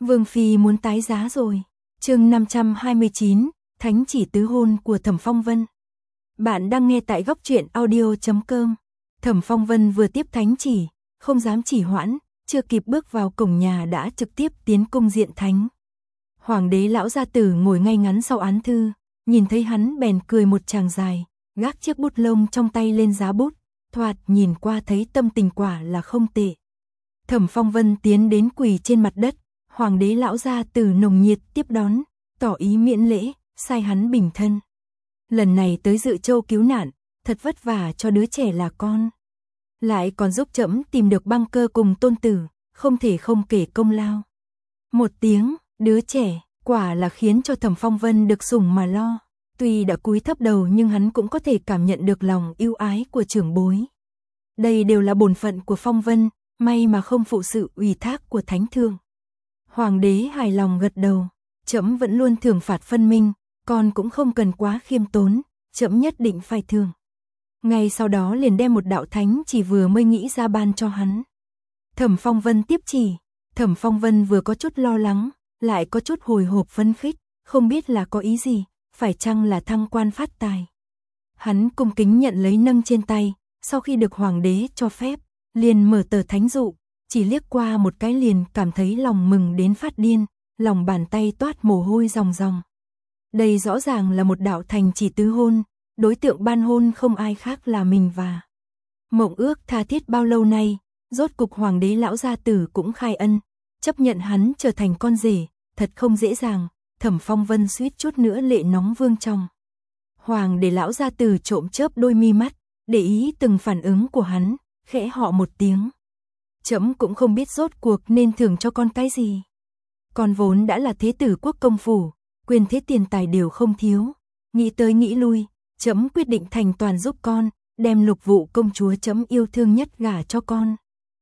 Vương Phi muốn tái giá rồi. Chương 529, Thánh chỉ tứ hôn của Thẩm Phong Vân. Bạn đang nghe tại góc truyện audio.com. Thẩm Phong Vân vừa tiếp thánh chỉ, không dám trì hoãn, chưa kịp bước vào cổng nhà đã trực tiếp tiến cung diện thánh. Hoàng đế lão gia tử ngồi ngay ngắn sau án thư, nhìn thấy hắn bèn cười một tràng dài, gác chiếc bút lông trong tay lên giá bút, thoạt nhìn qua thấy tâm tình quả là không tệ. Thẩm Phong Vân tiến đến quỳ trên mặt đất, Hoàng đế lão gia tử nồng nhiệt tiếp đón, tỏ ý miễn lễ, sai hắn bình thân. Lần này tới dự châu cứu nạn, thật vất vả cho đứa trẻ là con. Lại còn giúp trẫm tìm được băng cơ cùng tôn tử, không thể không kể công lao. Một tiếng, đứa trẻ, quả là khiến cho Thẩm Phong Vân được sủng mà lo. Tuy đã cúi thấp đầu nhưng hắn cũng có thể cảm nhận được lòng yêu ái của trưởng bối. Đây đều là bổn phận của Phong Vân, may mà không phụ sự ủy thác của Thánh Thượng. Hoàng đế hài lòng gật đầu, trẫm vẫn luôn thưởng phạt phân minh, con cũng không cần quá khiêm tốn, trẫm nhất định phải thưởng. Ngay sau đó liền đem một đạo thánh chỉ vừa mới nghĩ ra ban cho hắn. Thẩm Phong Vân tiếp chỉ, Thẩm Phong Vân vừa có chút lo lắng, lại có chút hồi hộp phấn khích, không biết là có ý gì, phải chăng là thăng quan phát tài. Hắn cung kính nhận lấy nâng trên tay, sau khi được hoàng đế cho phép, liền mở tờ thánh dụ, chỉ liếc qua một cái liền cảm thấy lòng mừng đến phát điên, lòng bàn tay toát mồ hôi ròng ròng. Đây rõ ràng là một đạo thành chỉ tứ hôn, đối tượng ban hôn không ai khác là mình và mộng ước tha thiết bao lâu nay, rốt cục hoàng đế lão gia tử cũng khai ân, chấp nhận hắn trở thành con rể, thật không dễ dàng. Thẩm Phong Vân suýt chút nữa lệ nóng vương trong. Hoàng đế lão gia tử trộm chớp đôi mi mắt, để ý từng phản ứng của hắn, khẽ họ một tiếng. Trẫm cũng không biết rốt cuộc nên thưởng cho con cái gì. Con vốn đã là thế tử quốc công phủ, quyền thế tiền tài đều không thiếu. Nghĩ tới nghĩ lui, trẫm quyết định thành toàn giúp con, đem Lục Vụ công chúa trẫm yêu thương nhất gả cho con.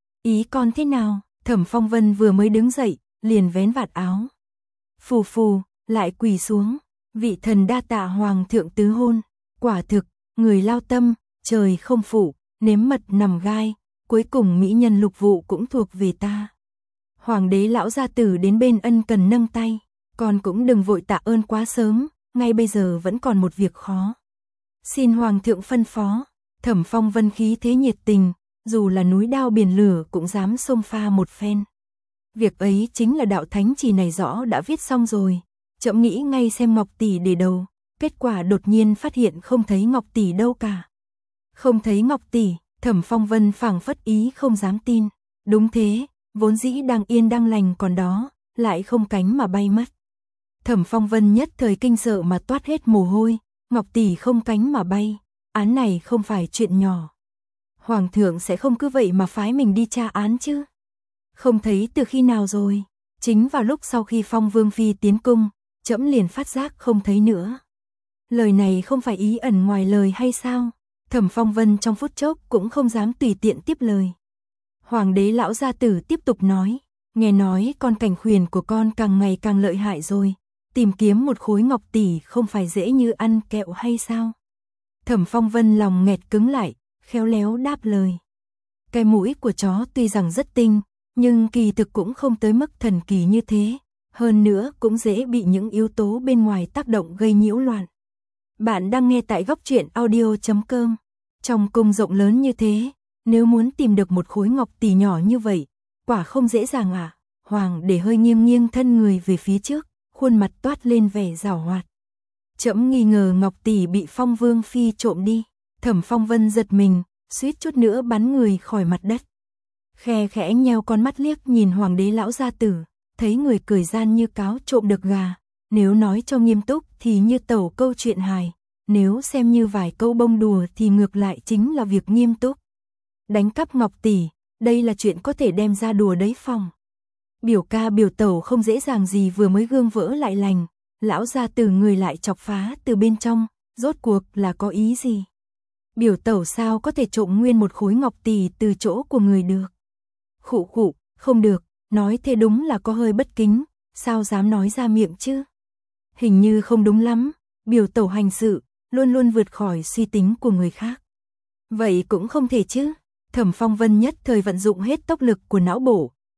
Ý con thế nào? Thẩm Phong Vân vừa mới đứng dậy, liền vén vạt áo. Phù phù, lại quỳ xuống, vị thần đa tạ hoàng thượng tứ hôn, quả thực, người lao tâm, trời không phụ, nếm mật nằm gai, cuối cùng mỹ nhân Lục Vụ cũng thuộc về ta. Hoàng đế lão gia tử đến bên ân cần nâng tay, con cũng đừng vội tạ ơn quá sớm, ngay bây giờ vẫn còn một việc khó. Xin hoàng thượng phân phó. Thẩm Phong Vân khí thế nhiệt tình, dù là núi đao biển lửa cũng dám xông pha một phen. Việc ấy chính là đạo thánh chỉ này rõ đã viết xong rồi, trẫm nghĩ ngay xem Ngọc tỷ để đâu, kết quả đột nhiên phát hiện không thấy Ngọc tỷ đâu cả. Không thấy Ngọc tỷ, Thẩm Phong Vân phảng phất ý không dám tin. Đúng thế, vốn dĩ đang yên đang lành còn đó, lại không cánh mà bay mất. Thẩm Phong Vân nhất thời kinh sợ mà toát hết mồ hôi, Ngọc tỷ không cánh mà bay, án này không phải chuyện nhỏ. Hoàng thượng sẽ không cứ vậy mà phái mình đi tra án chứ? Không thấy từ khi nào rồi? Chính vào lúc sau khi Phong Vương Phi tiến cung, trẫm liền phát giác không thấy nữa. Lời này không phải ý ẩn ngoài lời hay sao? Thẩm Phong Vân trong phút chốc cũng không dám tùy tiện tiếp lời. Hoàng đế lão gia tử tiếp tục nói, nghe nói con cảnh khuyển của con càng ngày càng lợi hại rồi, tìm kiếm một khối ngọc tỷ không phải dễ như ăn kẹo hay sao? Thẩm Phong Vân lòng nghẹt cứng lại, khéo léo đáp lời. Cái mũi của chó tuy rằng rất tinh, nhưng kỳ thực cũng không tới mức thần kỳ như thế, hơn nữa cũng dễ bị những yếu tố bên ngoài tác động gây nhiễu loạn. Bạn đang nghe tại góc truyện audio.com. Trong cung rộng lớn như thế, nếu muốn tìm được một khối ngọc tỷ nhỏ như vậy, quả không dễ dàng à? Hoàng để hơi nghiêng nghiêng thân người về phía trước, khuôn mặt toát lên vẻ giảo hoạt. Trẫm nghi ngờ ngọc tỷ bị Phong Vương Phi trộm đi. Thẩm Phong Vân giật mình, suýt chút nữa bắn người khỏi mặt đất. Khe khẽ nheo con mắt liếc nhìn hoàng đế lão gia tử, thấy người cười gian như cáo trộm được gà. Nếu nói cho nghiêm túc thì như tẩu câu chuyện hài, nếu xem như vài câu bông đùa thì ngược lại chính là việc nghiêm túc. Đánh cắp ngọc tỷ, đây là chuyện có thể đem ra đùa đấy Phong. Biểu ca biểu tẩu không dễ dàng gì vừa mới gương vỡ lại lành, lão gia tử người lại chọc phá từ bên trong, rốt cuộc là có ý gì? Biểu tẩu sao có thể trộm nguyên một khối ngọc tỷ từ chỗ của người được? Khụ khụ, không được, nói thế đúng là có hơi bất kính, sao dám nói ra miệng chứ? Hình như không đúng lắm, biểu tẩu hành sự, luôn luôn vượt khỏi suy tính của người khác. Vậy cũng không thể chứ. Thẩm Phong Vân nhất thời vận dụng hết tốc lực của não bộ,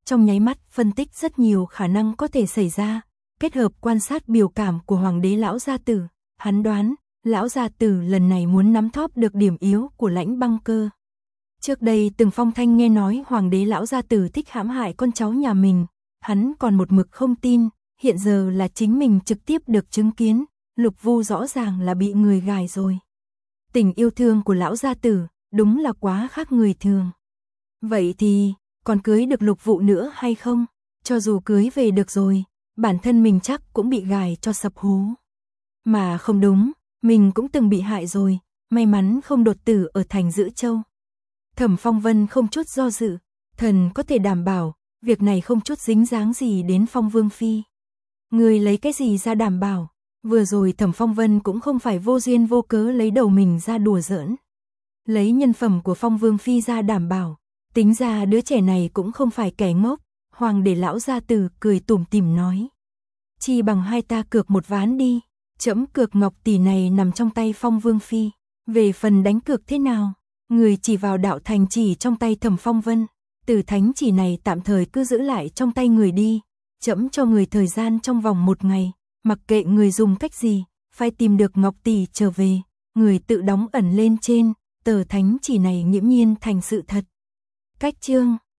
trong nháy mắt phân tích rất nhiều khả năng có thể xảy ra, kết hợp quan sát biểu cảm của hoàng đế lão gia tử, hắn đoán, lão gia tử lần này muốn nắm thóp được điểm yếu của Lãnh Băng Cơ. Trước đây từng phong thanh nghe nói hoàng đế lão gia tử thích hãm hại con cháu nhà mình, hắn còn một mực không tin, hiện giờ là chính mình trực tiếp được chứng kiến, Lục Vu rõ ràng là bị người gài rồi. Tình yêu thương của lão gia tử, đúng là quá khác người thường. Vậy thì, còn cưới được Lục Vụ nữa hay không? Cho dù cưới về được rồi, bản thân mình chắc cũng bị gài cho sập hố. Mà không đúng, mình cũng từng bị hại rồi, may mắn không đột tử ở thành Dữ Châu. Thẩm Phong Vân không chút do dự, thần có thể đảm bảo, việc này không chút dính dáng gì đến Phong Vương Phi. Người lấy cái gì ra đảm bảo? Vừa rồi Thẩm Phong Vân cũng không phải vô duyên vô cớ lấy đầu mình ra đùa giỡn. Lấy nhân phẩm của Phong Vương Phi ra đảm bảo, tính ra đứa trẻ này cũng không phải kẻ ngốc, hoàng đế lão gia tử cười tủm tỉm nói. Chi bằng hai ta cược một ván đi, trẫm cược ngọc tỷ này nằm trong tay Phong Vương Phi, về phần đánh cược thế nào, người chỉ vào đạo thành chỉ trong tay Thẩm Phong Vân, từ thánh chỉ này tạm thời cứ giữ lại trong tay người đi, trẫm cho người thời gian trong vòng 1 ngày, mặc kệ người dùng cách gì, phải tìm được ngọc tỷ trở về, người tự đóng ẩn lên trên, tờ thánh chỉ này nghiễm nhiên thành sự thật. Cách chương